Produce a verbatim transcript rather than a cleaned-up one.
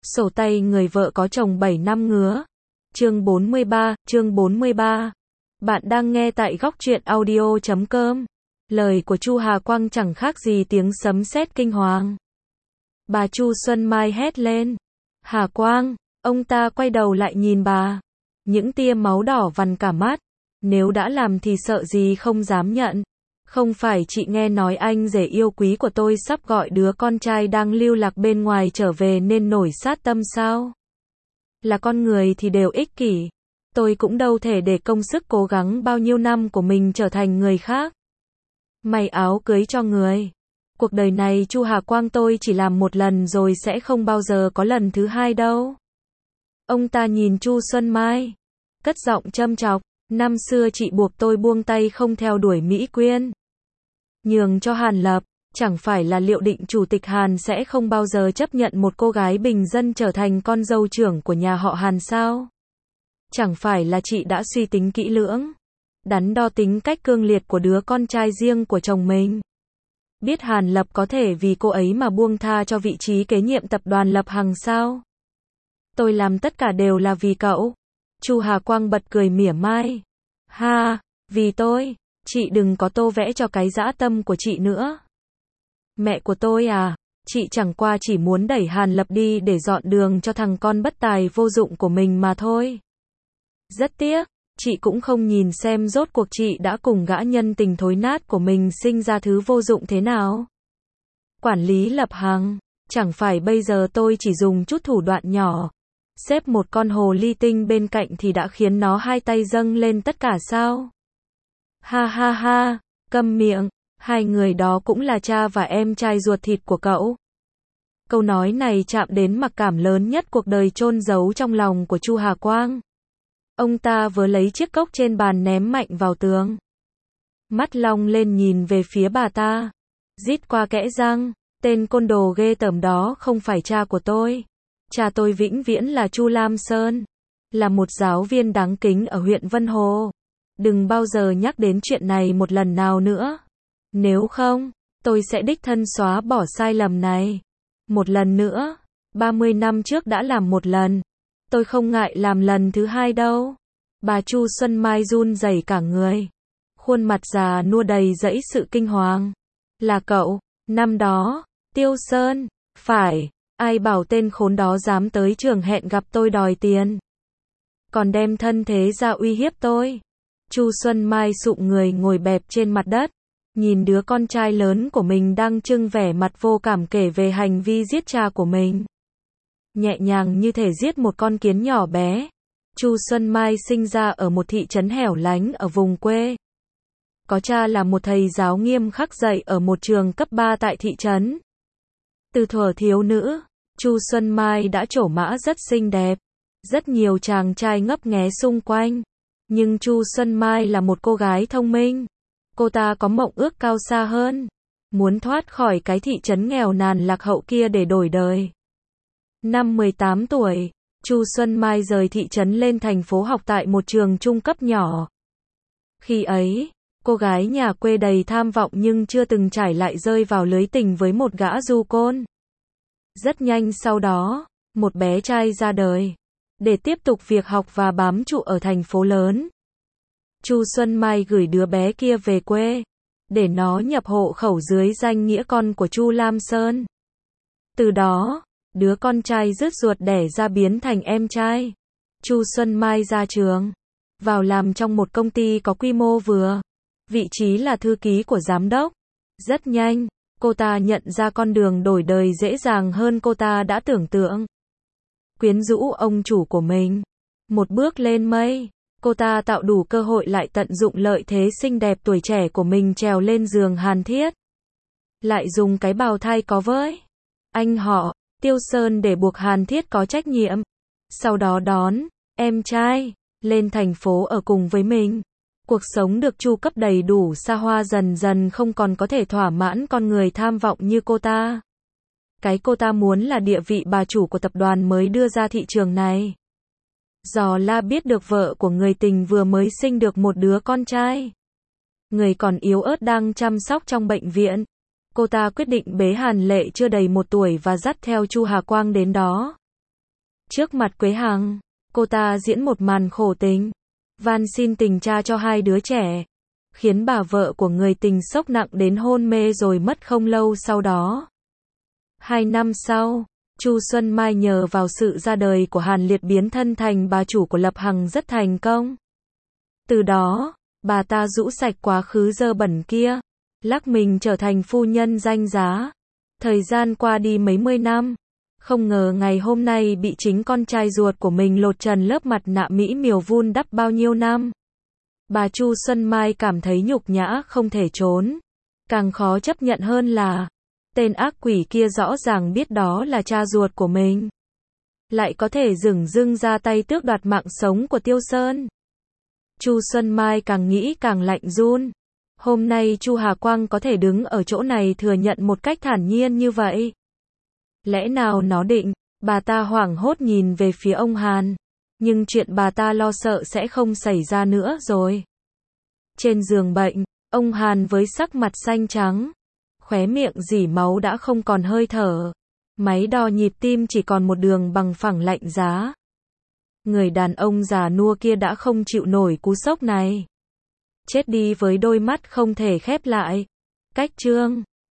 Sổ tay người vợ có chồng bảy năm ngứa. Chương bốn mươi ba, chương bốn mươi ba. Bạn đang nghe tại góc truyện audio chấm com. Lời của Chu Hà Quang chẳng khác gì tiếng sấm sét kinh hoàng. Bà Chu Xuân Mai hét lên. Hà Quang, ông ta quay đầu lại nhìn bà. Những tia máu đỏ vằn cả mắt. Nếu đã làm thì sợ gì không dám nhận. Không phải chị nghe nói anh rể yêu quý của tôi sắp gọi đứa con trai đang lưu lạc bên ngoài trở về nên nổi sát tâm sao? Là con người thì đều ích kỷ. Tôi cũng đâu thể để công sức cố gắng bao nhiêu năm của mình trở thành người khác. May áo cưới cho người. Cuộc đời này Chu Hà Quang tôi chỉ làm một lần rồi sẽ không bao giờ có lần thứ hai đâu. Ông ta nhìn Chu Xuân Mai. Cất giọng châm chọc. Năm xưa chị buộc tôi buông tay không theo đuổi Mỹ Quyên. Nhường cho Hàn Lập, chẳng phải là liệu định chủ tịch Hàn sẽ không bao giờ chấp nhận một cô gái bình dân trở thành con dâu trưởng của nhà họ Hàn sao? Chẳng phải là chị đã suy tính kỹ lưỡng, đắn đo tính cách cương liệt của đứa con trai riêng của chồng mình. Biết Hàn Lập có thể vì cô ấy mà buông tha cho vị trí kế nhiệm tập đoàn Lập Hằng sao? Tôi làm tất cả đều là vì cậu. Chu Hà Quang bật cười mỉa mai. Ha, vì tôi, chị đừng có tô vẽ cho cái dã tâm của chị nữa. Mẹ của tôi à, chị chẳng qua chỉ muốn đẩy Hàn Lập đi để dọn đường cho thằng con bất tài vô dụng của mình mà thôi. Rất tiếc, chị cũng không nhìn xem rốt cuộc chị đã cùng gã nhân tình thối nát của mình sinh ra thứ vô dụng thế nào. Quản lý Lập Hằng, chẳng phải bây giờ tôi chỉ dùng chút thủ đoạn nhỏ. Xếp một con hồ ly tinh bên cạnh thì đã khiến nó hai tay dâng lên tất cả sao? Ha ha ha, câm miệng, hai người đó cũng là cha và em trai ruột thịt của cậu. Câu nói này chạm đến mặc cảm lớn nhất cuộc đời chôn giấu trong lòng của Chu Hà Quang. Ông ta vừa lấy chiếc cốc trên bàn ném mạnh vào tường. Mắt long lên nhìn về phía bà ta. Rít qua kẽ răng, tên côn đồ ghê tởm đó không phải cha của tôi. Cha tôi vĩnh viễn là Chu Lam Sơn, là một giáo viên đáng kính ở huyện Vân Hồ. Đừng bao giờ nhắc đến chuyện này một lần nào nữa. Nếu không, tôi sẽ đích thân xóa bỏ sai lầm này. Một lần nữa, ba mươi năm trước đã làm một lần. Tôi không ngại làm lần thứ hai đâu. Bà Chu Xuân Mai run rẩy cả người. Khuôn mặt già nua đầy dẫy sự kinh hoàng. Là cậu, năm đó, Tiêu Sơn, phải. Ai bảo tên khốn đó dám tới trường hẹn gặp tôi đòi tiền. Còn đem thân thế ra uy hiếp tôi. Chu Xuân Mai sụm người ngồi bẹp trên mặt đất. Nhìn đứa con trai lớn của mình đang trưng vẻ mặt vô cảm kể về hành vi giết cha của mình. Nhẹ nhàng như thể giết một con kiến nhỏ bé. Chu Xuân Mai sinh ra ở một thị trấn hẻo lánh ở vùng quê. Có cha là một thầy giáo nghiêm khắc dạy ở một trường cấp ba tại thị trấn. Từ thuở thiếu nữ, Chu Xuân Mai đã trổ mã rất xinh đẹp. Rất nhiều chàng trai ngấp nghé xung quanh. Nhưng Chu Xuân Mai là một cô gái thông minh. Cô ta có mộng ước cao xa hơn. Muốn thoát khỏi cái thị trấn nghèo nàn lạc hậu kia để đổi đời. Năm mười tám tuổi, Chu Xuân Mai rời thị trấn lên thành phố học tại một trường trung cấp nhỏ. Khi ấy, cô gái nhà quê đầy tham vọng nhưng chưa từng trải lại rơi vào lưới tình với một gã du côn. Rất nhanh sau đó, một bé trai ra đời. Để tiếp tục việc học và bám trụ ở thành phố lớn. Chu Xuân Mai gửi đứa bé kia về quê. Để nó nhập hộ khẩu dưới danh nghĩa con của Chu Lam Sơn. Từ đó, đứa con trai rứt ruột đẻ ra biến thành em trai. Chu Xuân Mai ra trường. Vào làm trong một công ty có quy mô vừa. Vị trí là thư ký của giám đốc. Rất nhanh, cô ta nhận ra con đường đổi đời dễ dàng hơn cô ta đã tưởng tượng. Quyến rũ ông chủ của mình. Một bước lên mây, cô ta tạo đủ cơ hội lại tận dụng lợi thế xinh đẹp tuổi trẻ của mình trèo lên giường Hàn Thiết. Lại dùng cái bào thai có với anh họ, Tiêu Sơn để buộc Hàn Thiết có trách nhiệm. Sau đó đón em trai lên thành phố ở cùng với mình. Cuộc sống được chu cấp đầy đủ xa hoa dần dần không còn có thể thỏa mãn con người tham vọng như cô ta. Cái cô ta muốn là địa vị bà chủ của tập đoàn mới đưa ra thị trường này. Giò la biết được vợ của người tình vừa mới sinh được một đứa con trai. Người còn yếu ớt đang chăm sóc trong bệnh viện. Cô ta quyết định bế Hàn Lệ chưa đầy một tuổi và dắt theo Chu Hà Quang đến đó. Trước mặt Quế Hằng, cô ta diễn một màn khổ tình, van xin tình cha cho hai đứa trẻ, khiến bà vợ của người tình sốc nặng đến hôn mê rồi mất không lâu sau đó. Hai năm sau, Chu Xuân Mai nhờ vào sự ra đời của Hàn Liệt biến thân thành bà chủ của Lập Hằng rất thành công. Từ đó, bà ta rũ sạch quá khứ dơ bẩn kia, lắc mình trở thành phu nhân danh giá. Thời gian qua đi mấy mươi năm, không ngờ ngày hôm nay bị chính con trai ruột của mình lột trần lớp mặt nạ mỹ miều vun đắp bao nhiêu năm. Bà Chu Xuân Mai cảm thấy nhục nhã không thể trốn. Càng khó chấp nhận hơn là, tên ác quỷ kia rõ ràng biết đó là cha ruột của mình, lại có thể dửng dưng ra tay tước đoạt mạng sống của Tiêu Sơn. Chu Xuân Mai càng nghĩ càng lạnh run. Hôm nay Chu Hà Quang có thể đứng ở chỗ này thừa nhận một cách thản nhiên như vậy. Lẽ nào nó định? Bà ta hoảng hốt nhìn về phía ông Hàn. Nhưng chuyện bà ta lo sợ sẽ không xảy ra nữa rồi. Trên giường bệnh, ông Hàn với sắc mặt xanh trắng, khóe miệng rỉ máu đã không còn hơi thở. Máy đo nhịp tim chỉ còn một đường bằng phẳng lạnh giá. Người đàn ông già nua kia đã không chịu nổi cú sốc này. Chết đi với đôi mắt không thể khép lại. Cách chương